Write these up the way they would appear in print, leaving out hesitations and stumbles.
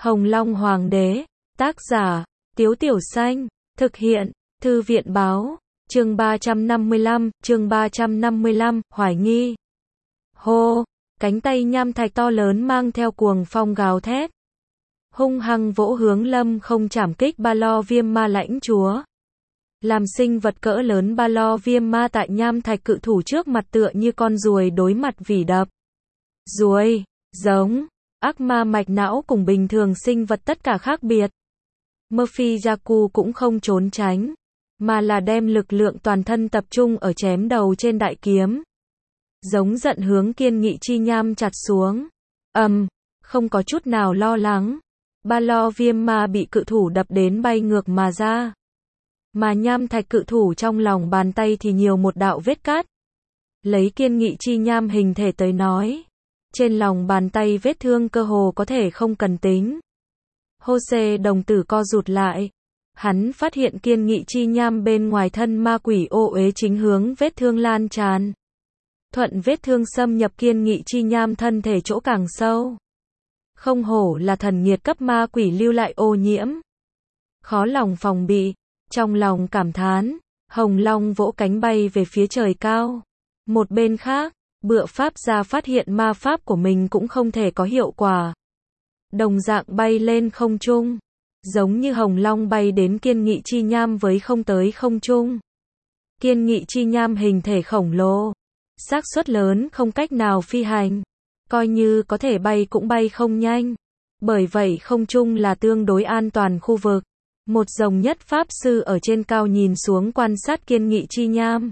Hồng Long Hoàng đế, tác giả, Tiếu Tiểu Xanh, thực hiện, Thư viện báo, chương 355, hoài nghi. Hô, cánh tay nham thạch to lớn mang theo cuồng phong gào thét. Hung hăng vỗ hướng Lâm Không chảm kích Ba Lo Viêm Ma lãnh chúa. Làm sinh vật cỡ lớn Ba Lo Viêm Ma tại nham thạch cự thủ trước mặt tựa như con ruồi đối mặt vỉ đập. Ruồi, giống, ác ma mạch não cùng bình thường sinh vật tất cả khác biệt. Murphy Yaku cũng không trốn tránh, mà là đem lực lượng toàn thân tập trung ở chém đầu trên đại kiếm. Giống giận hướng Kiên Nghị chi nham chặt xuống. Không có chút nào lo lắng. Ba Lo Viêm Ma bị cự thủ đập đến bay ngược mà ra. Mà nham thạch cự thủ trong lòng bàn tay thì nhiều một đạo vết cắt. Lấy Kiên Nghị chi nham hình thể tới nói, trên lòng bàn tay vết thương cơ hồ có thể không cần tính. Jose đồng tử co rụt lại. Hắn phát hiện Kiên Nghị chi nham bên ngoài thân ma quỷ ô uế chính hướng vết thương lan tràn. Thuận vết thương xâm nhập Kiên Nghị chi nham thân thể chỗ càng sâu. Không hổ là thần nghiệt cấp ma quỷ lưu lại ô nhiễm. Khó lòng phòng bị, trong lòng cảm thán, Hồng Long vỗ cánh bay về phía trời cao. Một bên khác, Bựa Pháp Gia phát hiện ma pháp của mình cũng không thể có hiệu quả. Đồng dạng bay lên không trung, giống như Hồng Long bay đến Kiên Nghị chi nham với không tới không trung. Kiên Nghị chi nham hình thể khổng lồ, xác suất lớn không cách nào phi hành, coi như có thể bay cũng bay không nhanh. Bởi vậy không trung là tương đối an toàn khu vực. Một rồng nhất pháp sư ở trên cao nhìn xuống quan sát Kiên Nghị chi nham,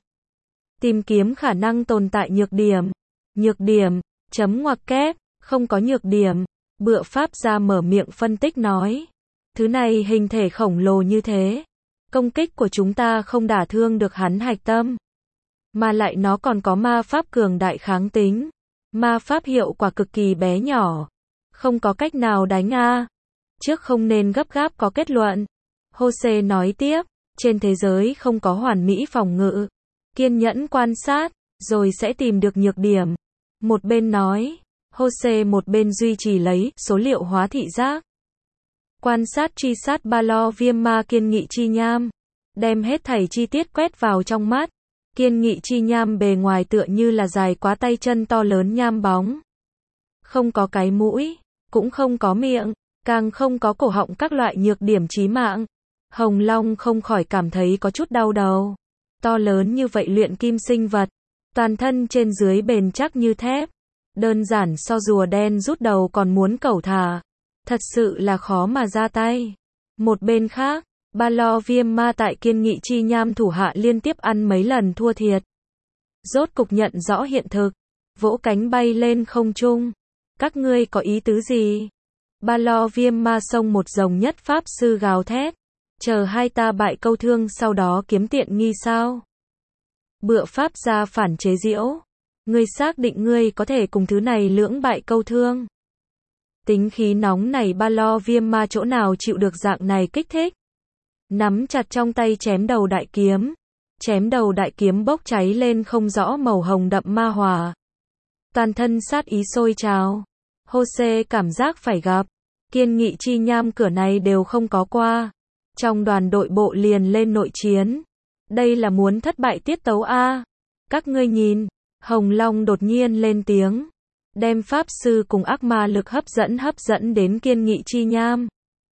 tìm kiếm khả năng tồn tại nhược điểm. Nhược điểm, chấm ngoặc kép, không có nhược điểm. Bựa Pháp Gia mở miệng phân tích nói. Thứ này hình thể khổng lồ như thế. Công kích của chúng ta không đả thương được hắn hạch tâm. Mà lại nó còn có ma pháp cường đại kháng tính. Ma pháp hiệu quả cực kỳ bé nhỏ. Không có cách nào đánh a. Trước không nên gấp gáp có kết luận. Jose nói tiếp, trên thế giới không có hoàn mỹ phòng ngự. Kiên nhẫn quan sát, rồi sẽ tìm được nhược điểm. Một bên nói, Jose một bên duy trì lấy số liệu hóa thị giác. Quan sát truy sát Ba Lo Viêm Ma Kiên Nghị chi nham. Đem hết thảy chi tiết quét vào trong mắt. Kiên Nghị chi nham bề ngoài tựa như là dài quá tay chân to lớn nham bóng. Không có cái mũi, cũng không có miệng, càng không có cổ họng các loại nhược điểm chí mạng. Hồng Long không khỏi cảm thấy có chút đau đầu. To lớn như vậy luyện kim sinh vật, toàn thân trên dưới bền chắc như thép. Đơn giản so rùa đen rút đầu còn muốn cẩu thả. Thật sự là khó mà ra tay. Một bên khác, Ba Lo Viêm Ma tại Kiên Nghị chi nham thủ hạ liên tiếp ăn mấy lần thua thiệt. Rốt cục nhận rõ hiện thực, vỗ cánh bay lên không trung. Các ngươi có ý tứ gì? Ba Lo Viêm Ma xông một rồng nhất pháp sư gào thét. Chờ hai ta bại câu thương sau đó kiếm tiện nghi sao? Bựa Pháp Gia phản chế giễu. Ngươi xác định ngươi có thể cùng thứ này lưỡng bại câu thương? Tính khí nóng này Ba Lo Viêm Ma chỗ nào chịu được dạng này kích thích? Nắm chặt trong tay chém đầu đại kiếm. Chém đầu đại kiếm bốc cháy lên không rõ màu hồng đậm ma hỏa. Toàn thân sát ý sôi trào. Jose cảm giác phải gặp. Kiên Nghị chi nham cửa này đều không có qua. Trong đoàn đội bộ liền lên nội chiến. Đây là muốn thất bại tiết tấu a. Các ngươi nhìn, Hồng Long đột nhiên lên tiếng. Đem pháp sư cùng ác ma lực hấp dẫn đến Kiên Nghị chi nham.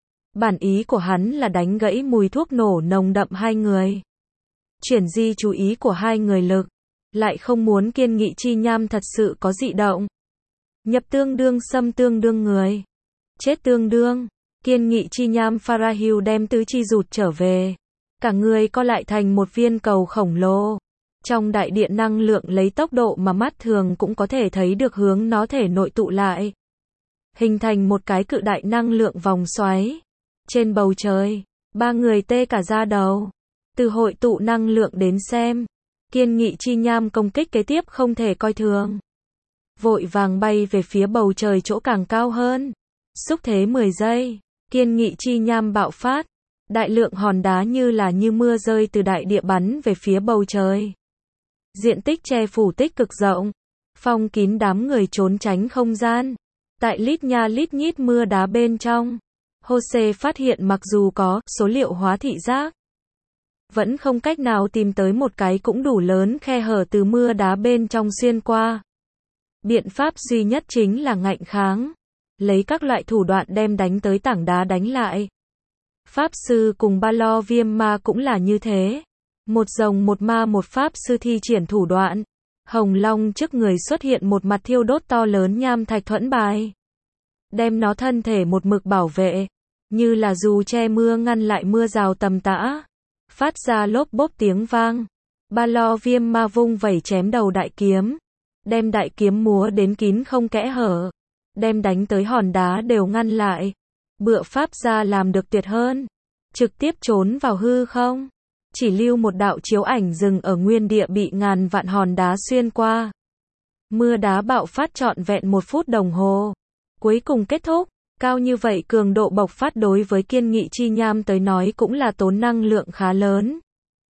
Bản ý của hắn là đánh gãy mùi thuốc nổ nồng đậm hai người. Chuyển di chú ý của hai người lực. Lại không muốn Kiên Nghị chi nham thật sự có dị động. Nhập tương đương xâm tương đương người. Chết tương đương. Kiên Nghị chi nham Farahil đem tứ chi rụt trở về. Cả người co lại thành một viên cầu khổng lồ. Trong đại điện năng lượng lấy tốc độ mà mắt thường cũng có thể thấy được hướng nó thể nội tụ lại. Hình thành một cái cự đại năng lượng vòng xoáy. Trên bầu trời, ba người tê cả da đầu. Từ hội tụ năng lượng đến xem, Kiên Nghị chi nham công kích kế tiếp không thể coi thường. Vội vàng bay về phía bầu trời chỗ càng cao hơn. Xúc thế 10 giây, Kiên Nghị chi nham bạo phát. Đại lượng hòn đá như mưa rơi từ đại địa bắn về phía bầu trời. Diện tích che phủ tích cực rộng, phong kín đám người trốn tránh không gian. Tại lít nha lít nhít mưa đá bên trong, Jose phát hiện mặc dù có số liệu hóa thị giác, vẫn không cách nào tìm tới một cái cũng đủ lớn khe hở từ mưa đá bên trong xuyên qua. Biện pháp duy nhất chính là ngạnh kháng, lấy các loại thủ đoạn đem đánh tới tảng đá đánh lại. Pháp sư cùng ba lo viêm ma cũng là như thế. Một rồng một ma một pháp sư thi triển thủ đoạn. Hồng Long trước người xuất hiện một mặt thiêu đốt to lớn nham thạch thuẫn bài. Đem nó thân thể một mực bảo vệ, như là dù che mưa ngăn lại mưa rào tầm tã. Phát ra lốp bốp tiếng vang. Ba lo viêm ma vung vẩy chém đầu đại kiếm. Đem đại kiếm múa đến kín không kẽ hở. Đem đánh tới hòn đá đều ngăn lại. Bựa pháp gia làm được tuyệt hơn. Trực tiếp trốn vào hư không. Chỉ lưu một đạo chiếu ảnh dừng ở nguyên địa bị ngàn vạn hòn đá xuyên qua. Mưa đá bạo phát trọn vẹn 1 phút đồng hồ. Cuối cùng kết thúc. Cao như vậy cường độ bộc phát đối với kiên nghị chi nham tới nói cũng là tốn năng lượng khá lớn.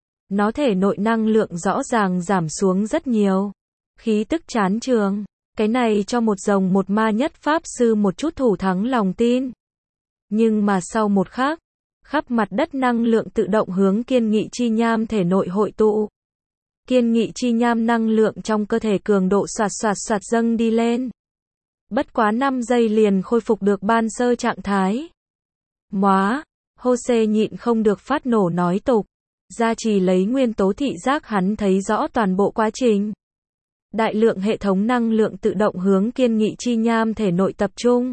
Nó thể nội năng lượng rõ ràng giảm xuống rất nhiều. Khí tức chán trường. Cái này cho một rồng một ma nhất pháp sư một chút thủ thắng lòng tin. Nhưng mà sau một khắc, khắp mặt đất năng lượng tự động hướng kiên nghị chi nham thể nội hội tụ. Kiên nghị chi nham năng lượng trong cơ thể cường độ xoạt xoạt xoạt dâng đi lên. Bất quá 5 giây liền khôi phục được ban sơ trạng thái. Móa, Jose nhịn không được phát nổ nói tục. Gia trì lấy nguyên tố thị giác hắn thấy rõ toàn bộ quá trình. Đại lượng hệ thống năng lượng tự động hướng kiên nghị chi nham thể nội tập trung.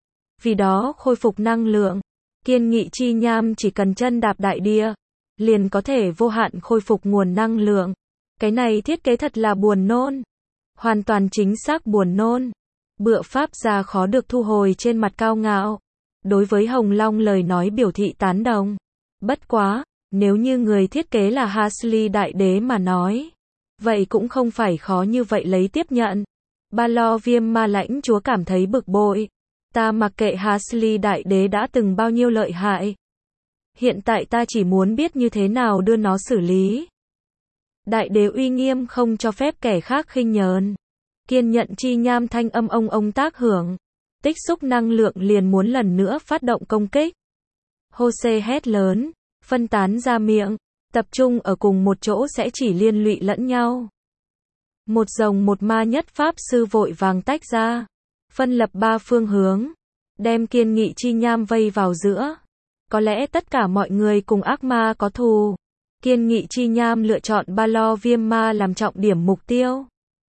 Vì đó khôi phục năng lượng. Kiên nghị chi nham chỉ cần chân đạp đại địa, liền có thể vô hạn khôi phục nguồn năng lượng. Cái này thiết kế thật là buồn nôn. Hoàn toàn chính xác buồn nôn. Bựa pháp gia khó được thu hồi trên mặt cao ngạo. Đối với Hồng Long lời nói biểu thị tán đồng. Bất quá, nếu như người thiết kế là Hasley đại đế mà nói, vậy cũng không phải khó như vậy lấy tiếp nhận. Ba lo viêm ma lãnh chúa cảm thấy bực bội. Ta mặc kệ Hasley đại đế đã từng bao nhiêu lợi hại. Hiện tại ta chỉ muốn biết như thế nào đưa nó xử lý. Đại đế uy nghiêm không cho phép kẻ khác khinh nhờn. Kiên nhận chi nham thanh âm ông tác hưởng. Tích xúc năng lượng liền muốn lần nữa phát động công kích. Jose hét lớn, phân tán ra miệng, tập trung ở cùng một chỗ sẽ chỉ liên lụy lẫn nhau. Một rồng một ma nhất pháp sư vội vàng tách ra, phân lập 3 phương hướng, đem kiên nghị chi nham vây vào giữa. Có lẽ tất cả mọi người cùng ác ma có thù. Kiên nghị chi nham lựa chọn ba lo viêm ma làm trọng điểm mục tiêu.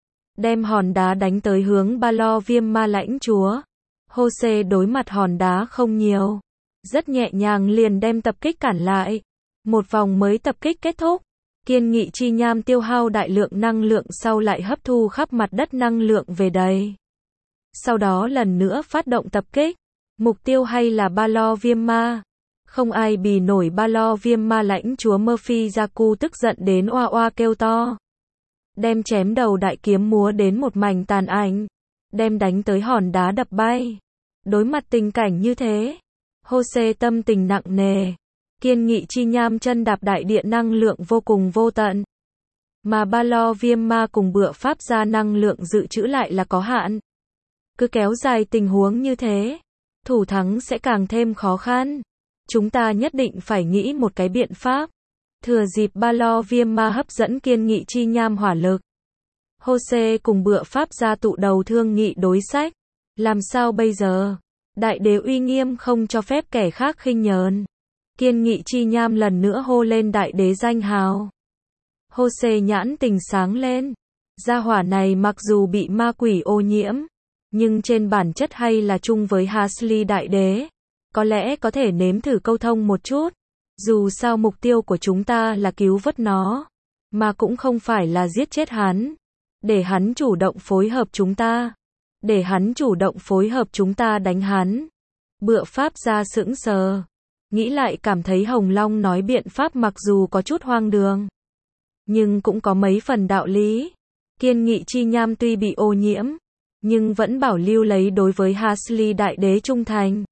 Đem hòn đá đánh tới hướng ba lo viêm ma lãnh chúa. Jose đối mặt hòn đá không nhiều. Rất nhẹ nhàng liền đem tập kích cản lại. Một vòng mới tập kích kết thúc. Kiên nghị chi nham tiêu hao đại lượng năng lượng sau lại hấp thu khắp mặt đất năng lượng về đầy. Sau đó lần nữa phát động tập kích. Mục tiêu hay là ba lo viêm ma. Không ai bì nổi ba lo viêm ma lãnh chúa Murphy Jaku tức giận đến oa oa kêu to. Đem chém đầu đại kiếm múa đến một mảnh tàn ảnh. Đem đánh tới hòn đá đập bay. Đối mặt tình cảnh như thế, Jose tâm tình nặng nề. Kiên nghị chi nham chân đạp đại địa năng lượng vô cùng vô tận. Mà ba lo viêm ma cùng bựa pháp gia năng lượng dự trữ lại là có hạn. Cứ kéo dài tình huống như thế, thủ thắng sẽ càng thêm khó khăn. Chúng ta nhất định phải nghĩ một cái biện pháp. Thừa dịp ba lo viêm ma hấp dẫn kiên nghị chi nham hỏa lực. Jose cùng bựa pháp gia tụ đầu thương nghị đối sách. Làm sao bây giờ? Đại đế uy nghiêm không cho phép kẻ khác khinh nhờn. Kiên nghị chi nham lần nữa hô lên đại đế danh hào. Jose nhãn tình sáng lên. Gia hỏa này mặc dù bị ma quỷ ô nhiễm, nhưng trên bản chất hay là chung với Hasley đại đế. Có lẽ có thể nếm thử câu thông một chút. Dù sao mục tiêu của chúng ta là cứu vớt nó, mà cũng không phải là giết chết hắn. Để hắn chủ động phối hợp chúng ta. Để hắn chủ động phối hợp chúng ta đánh hắn. Bựa pháp gia sững sờ. Nghĩ lại cảm thấy Hồng Long nói biện pháp mặc dù có chút hoang đường, nhưng cũng có mấy phần đạo lý. Kiên nghị chi nham tuy bị ô nhiễm, nhưng vẫn bảo lưu lấy đối với Hasley đại đế trung thành.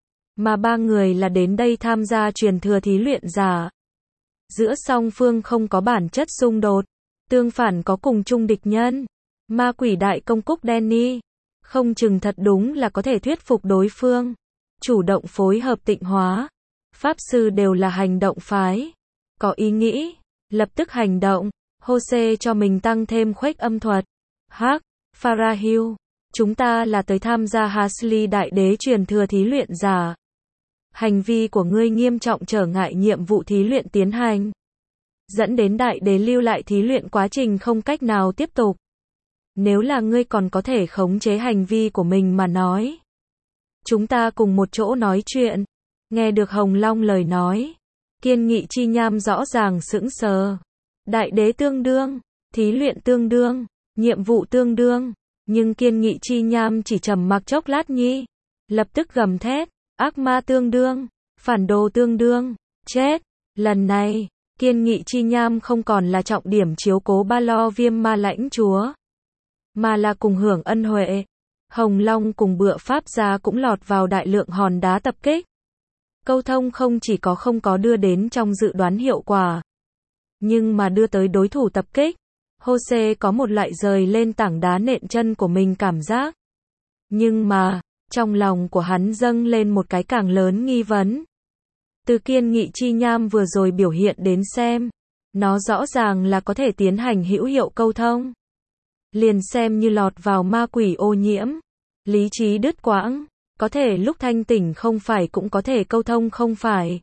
Mà 3 người là đến đây tham gia truyền thừa thí luyện giả. Giữa song phương không có bản chất xung đột, tương phản có cùng chung địch nhân. Ma quỷ đại công cúc Danny, không chừng thật đúng là có thể thuyết phục đối phương. chủ động phối hợp tịnh hóa. Pháp sư đều là hành động phái. Có ý nghĩ, lập tức hành động. Jose cho mình tăng thêm khuếch âm thuật. Hắc, Farahil, chúng ta là tới tham gia Hasli đại đế truyền thừa thí luyện giả. Hành vi của ngươi nghiêm trọng trở ngại nhiệm vụ thí luyện tiến hành, dẫn đến đại đế lưu lại thí luyện quá trình không cách nào tiếp tục. Nếu là ngươi còn có thể khống chế hành vi của mình mà nói, chúng ta cùng một chỗ nói chuyện. Nghe được Hồng Long lời nói, Kiên Nghị Chi Nham rõ ràng sững sờ. Đại đế tương đương, thí luyện tương đương, nhiệm vụ tương đương, nhưng Kiên Nghị Chi Nham chỉ trầm mặc chốc lát nhi, lập tức gầm thét, ác ma tương đương, phản đồ tương đương, chết. Lần này, Kiên Nghị Chi Nham không còn là trọng điểm chiếu cố Ba Lo Viêm Ma lãnh chúa, mà là cùng hưởng ân huệ. Hồng Long cùng Bựa Pháp Gia cũng lọt vào đại lượng hòn đá tập kích. Câu thông không chỉ có không có đưa đến trong dự đoán hiệu quả, nhưng mà đưa tới đối thủ tập kích. Jose có một loại rời lên tảng đá nện chân của mình cảm giác. Nhưng mà, trong lòng của hắn dâng lên một cái càng lớn nghi vấn. Từ Kiên Nghị Chi Nham vừa rồi biểu hiện đến xem, nó rõ ràng là có thể tiến hành hữu hiệu câu thông. Liền xem như lọt vào ma quỷ ô nhiễm, lý trí đứt quãng, có thể lúc thanh tỉnh không phải cũng có thể câu thông không phải.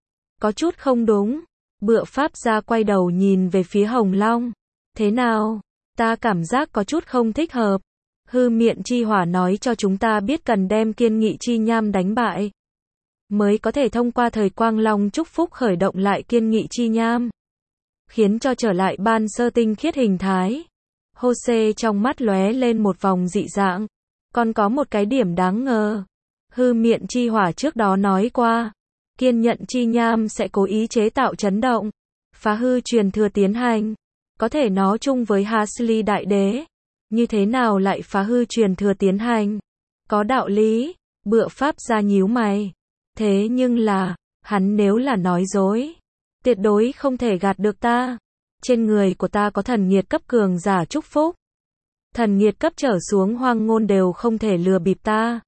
Có chút không đúng. Bựa Pháp Gia quay đầu nhìn về phía Hồng Long. Thế nào? Ta cảm giác có chút không thích hợp. Hư Miện Chi Hỏa nói cho chúng ta biết cần đem Kiên Nghị Chi Nham đánh bại, mới có thể thông qua thời Quang Long chúc phúc khởi động lại Kiên Nghị Chi Nham, khiến cho trở lại ban sơ tinh khiết hình thái. Jose trong mắt lóe lên một vòng dị dạng. Còn có một cái điểm đáng ngờ. Hư Miện Chi Hỏa trước đó nói qua, Kiên Nhận Chi Nham sẽ cố ý chế tạo chấn động, phá hư truyền thừa tiến hành. Có thể nó chung với Hasli đại đế, như thế nào lại phá hư truyền thừa tiến hành? Có đạo lý. Bựa Pháp Gia nhíu mày. Thế nhưng là, hắn nếu là nói dối, tuyệt đối không thể gạt được ta. Trên người của ta có thần nhiệt cấp cường giả chúc phúc. Thần nhiệt cấp trở xuống hoang ngôn đều không thể lừa bịp ta.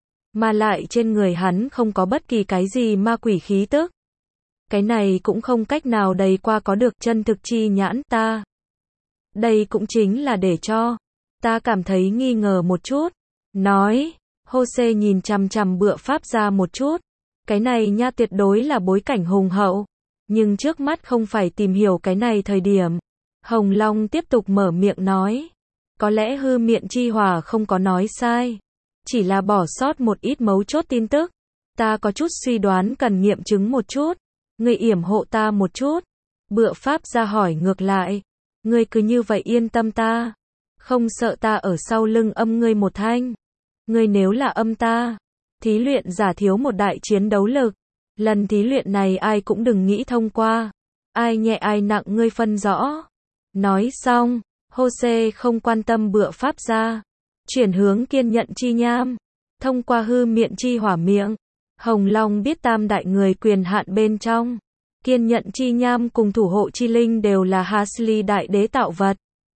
Mà lại trên người hắn không có bất kỳ cái gì ma quỷ khí tức. Cái này cũng không cách nào đầy qua có được chân thực chi nhãn ta. Đây cũng chính là để cho ta cảm thấy nghi ngờ một chút. Nói, Jose nhìn chằm chằm Bựa Pháp Gia một chút. Cái này nha tuyệt đối là bối cảnh hùng hậu. Nhưng trước mắt không phải tìm hiểu cái này thời điểm. Hồng Long tiếp tục mở miệng nói. Có lẽ Hư Miện Chi Hỏa không có nói sai. Chỉ là bỏ sót một ít mấu chốt tin tức. Ta có chút suy đoán cần nghiệm chứng một chút. Ngươi yểm hộ ta một chút. Bựa Pháp Gia hỏi ngược lại. Ngươi cứ như vậy yên tâm ta. Không sợ ta ở sau lưng âm ngươi một thanh. Ngươi nếu là âm ta, thí luyện giả thiếu một đại chiến đấu lực. Lần thí luyện này ai cũng đừng nghĩ thông qua. Ai nhẹ ai nặng ngươi phân rõ. Nói xong, Jose không quan tâm Bựa Pháp Gia. Chuyển hướng Kiên Nhận Chi Nham. Thông qua Hư Miện Chi Hỏa miệng, Hồng Long biết tam đại người quyền hạn bên trong. Kiên Nhận Chi Nham cùng thủ hộ chi linh đều là Hasli đại đế tạo vật.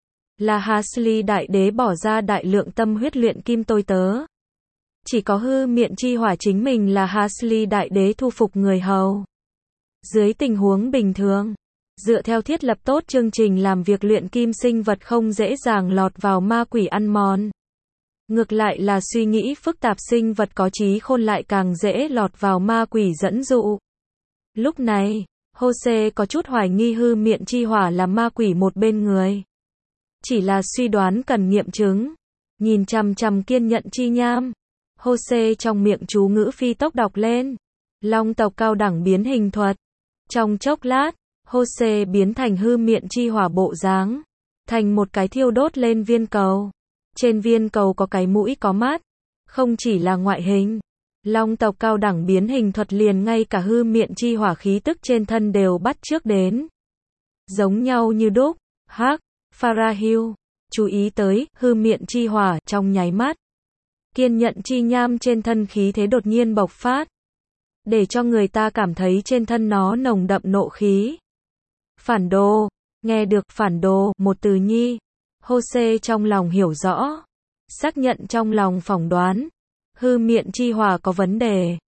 Là Hasli đại đế bỏ ra đại lượng tâm huyết luyện kim tôi tớ. Chỉ có Hư Miện Chi Hỏa chính mình là Hasli đại đế thu phục người hầu. Dưới tình huống bình thường, dựa theo thiết lập tốt chương trình làm việc luyện kim sinh vật không dễ dàng lọt vào ma quỷ ăn mòn. Ngược lại là suy nghĩ phức tạp sinh vật có trí khôn lại càng dễ lọt vào ma quỷ dẫn dụ. Lúc này, Jose có chút hoài nghi Hư Miện Chi Hỏa là ma quỷ một bên người. Chỉ là suy đoán cần nghiệm chứng. Nhìn chằm chằm Kiên Nhận Chi Nham, Jose trong miệng chú ngữ phi tốc đọc lên. Long tộc cao đẳng biến hình thuật. Trong chốc lát, Jose biến thành Hư Miện Chi Hỏa bộ dáng, thành một cái thiêu đốt lên viên cầu. Trên viên cầu có cái mũi có mắt. Không chỉ là ngoại hình, Long tộc cao đẳng biến hình thuật liền ngay cả Hư Miện Chi Hỏa khí tức trên thân đều bắt chước đến. Giống nhau như đúc. Hắc, Farahil, chú ý tới Hư Miện Chi Hỏa trong nháy mắt. Kiên Nhận Chi Nham trên thân khí thế đột nhiên bộc phát, để cho người ta cảm thấy trên thân nó nồng đậm nộ khí. Phản đồ. Nghe được phản đồ một từ nhi, Jose trong lòng hiểu rõ, xác nhận trong lòng phỏng đoán, Hư Miện Chi Hỏa có vấn đề.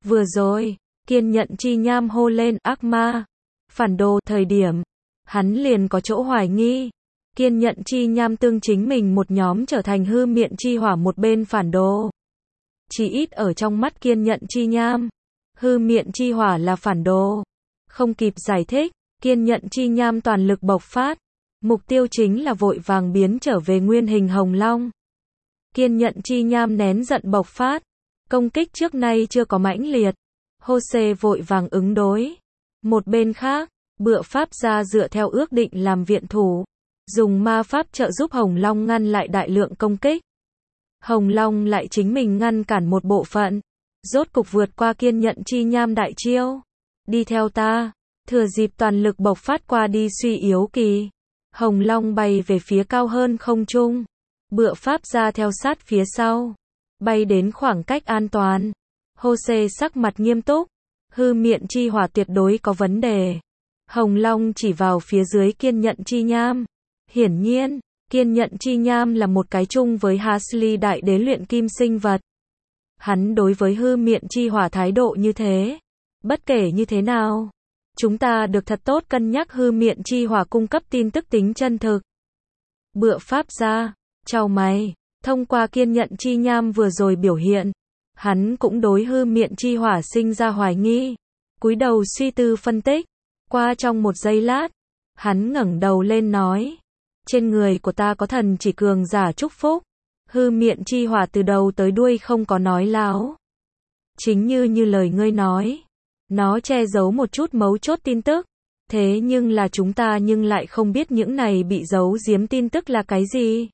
Vừa rồi, Kiên Nhận Chi Nham hô lên ác ma, phản đồ thời điểm, hắn liền có chỗ hoài nghi. Kiên Nhận Chi Nham tương chính mình một nhóm trở thành Hư Miện Chi Hỏa một bên phản đồ. Chỉ ít ở trong mắt Kiên Nhận Chi Nham, Hư Miện Chi Hỏa là phản đồ. Không kịp giải thích, Kiên Nhận Chi Nham toàn lực bộc phát. Mục tiêu chính là vội vàng biến trở về nguyên hình Hồng Long. Kiên Nhận Chi Nham nén giận bộc phát. Công kích trước nay chưa có mãnh liệt. Hosea vội vàng ứng đối. Một bên khác, Bựa Pháp gia dựa theo ước định làm viện thủ. Dùng ma pháp trợ giúp Hồng Long ngăn lại đại lượng công kích. Hồng Long lại chính mình ngăn cản một bộ phận. Rốt cục vượt qua Kiên Nhận Chi Nham đại chiêu. Đi theo ta. Thừa dịp toàn lực bộc phát qua đi suy yếu kỳ. Hồng Long bay về phía cao hơn không trung. Bựa Pháp gia theo sát phía sau. Bay đến khoảng cách an toàn. Hosea sắc mặt nghiêm túc. Hư Miện Chi Hỏa tuyệt đối có vấn đề. Hồng Long chỉ vào phía dưới Kiên Nhận Chi Nham. Hiển nhiên, Kiên Nhận Chi Nham là một cái chung với Hasli đại đế luyện kim sinh vật. Hắn đối với Hư Miện Chi Hỏa thái độ như thế. Bất kể như thế nào, chúng ta được thật tốt cân nhắc Hư Miện Chi Hỏa cung cấp tin tức tính chân thực. Bựa Pháp gia, chào mày, thông qua Kiên Nhận Chi Nham vừa rồi biểu hiện, hắn cũng đối Hư Miện Chi Hỏa sinh ra hoài nghi. Cúi đầu suy tư phân tích, qua trong một giây lát, hắn ngẩng đầu lên nói, trên người của ta có thần chỉ cường giả chúc phúc. Hư Miện Chi Hỏa từ đầu tới đuôi không có nói láo. Chính như lời ngươi nói, nó che giấu một chút mấu chốt tin tức. Thế nhưng là chúng ta nhưng lại không biết những này bị giấu giếm tin tức là cái gì.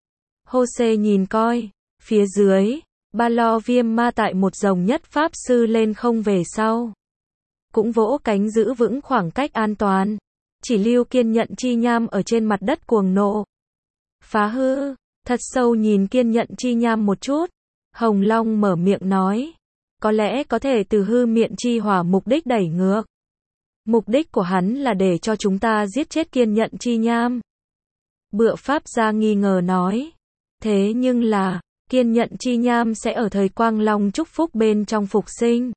Hosea nhìn coi, phía dưới, Ba Lo Viêm Ma tại một dòng nhất pháp sư lên không về sau. Cũng vỗ cánh giữ vững khoảng cách an toàn. Chỉ lưu Kiên Nhận Chi Nham ở trên mặt đất cuồng nộ. Phá hư, thật sâu nhìn Kiên Nhận Chi Nham một chút. Hồng Long mở miệng nói. Có lẽ có thể từ Hư Miện Chi Hỏa mục đích đẩy ngược. Mục đích của hắn là để cho chúng ta giết chết Kiên Nhận Chi Nham. Bựa Pháp gia nghi ngờ nói. Thế nhưng là, Kiên Nhận Chi Nham sẽ ở thời Quang Long chúc phúc bên trong phục sinh.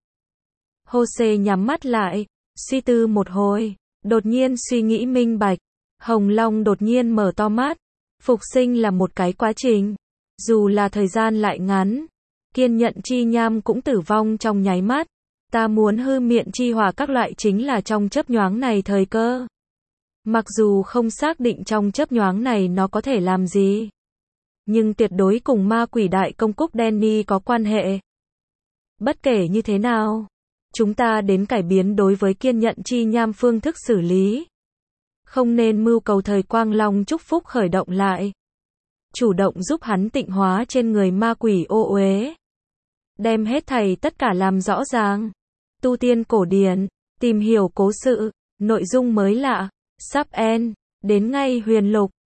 Hosea nhắm mắt lại, suy tư một hồi, đột nhiên suy nghĩ minh bạch. Hồng Long đột nhiên mở to mắt. Phục sinh là một cái quá trình. Dù là thời gian lại ngắn, Kiên Nhận Chi Nham cũng tử vong trong nháy mắt. Ta muốn Hư Miện Chi Hỏa các loại chính là trong chớp nhoáng này thời cơ. Mặc dù không xác định trong chớp nhoáng này nó có thể làm gì, nhưng tuyệt đối cùng ma quỷ đại công cúc Danny có quan hệ. Bất kể như thế nào, chúng ta đến cải biến đối với Kiên Nhận Chi Nham phương thức xử lý. Không nên mưu cầu thời Quang Long chúc phúc khởi động lại. Chủ động giúp hắn tịnh hóa trên người ma quỷ ô uế. Đem hết thảy tất cả làm rõ ràng. Tu tiên cổ điển, tìm hiểu cố sự, nội dung mới lạ, sắp end, đến ngay huyền lục.